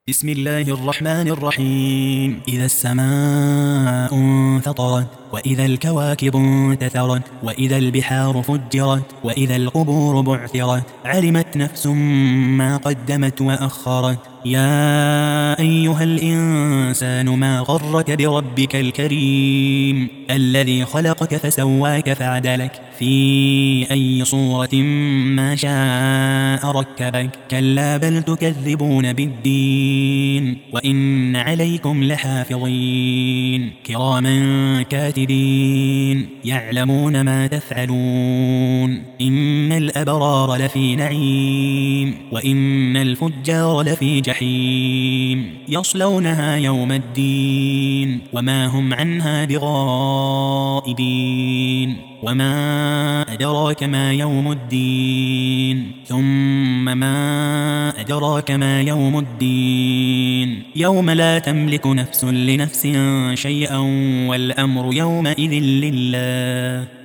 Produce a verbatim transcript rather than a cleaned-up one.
بسم الله الرحمن الرحيم. إذا السماء انفطرت وإذا الكواكب انتثرت وإذا البحار فجرت وإذا القبور بعثرت علمت نفس ما قدمت وأخرت. يا أيها الإنسان ما غرك بربك الكريم الذي خلقك فسواك فعدلك في أي صورة ما شاء ركبك. كلا بل تكذبون بالدين وإن عليكم لحافظين كراما كاتبين يعلمون ما تفعلون. إن الأبرار لفي نعيم وإن الفجار لفي جحيم يصلونها يوم الدين وما هم عنها بغائبين. وما أدراك ما يوم الدين ثم ما أدراك ما يوم الدين يوم لا تملك نفس لنفس شيئا والأمر يومئذ لله.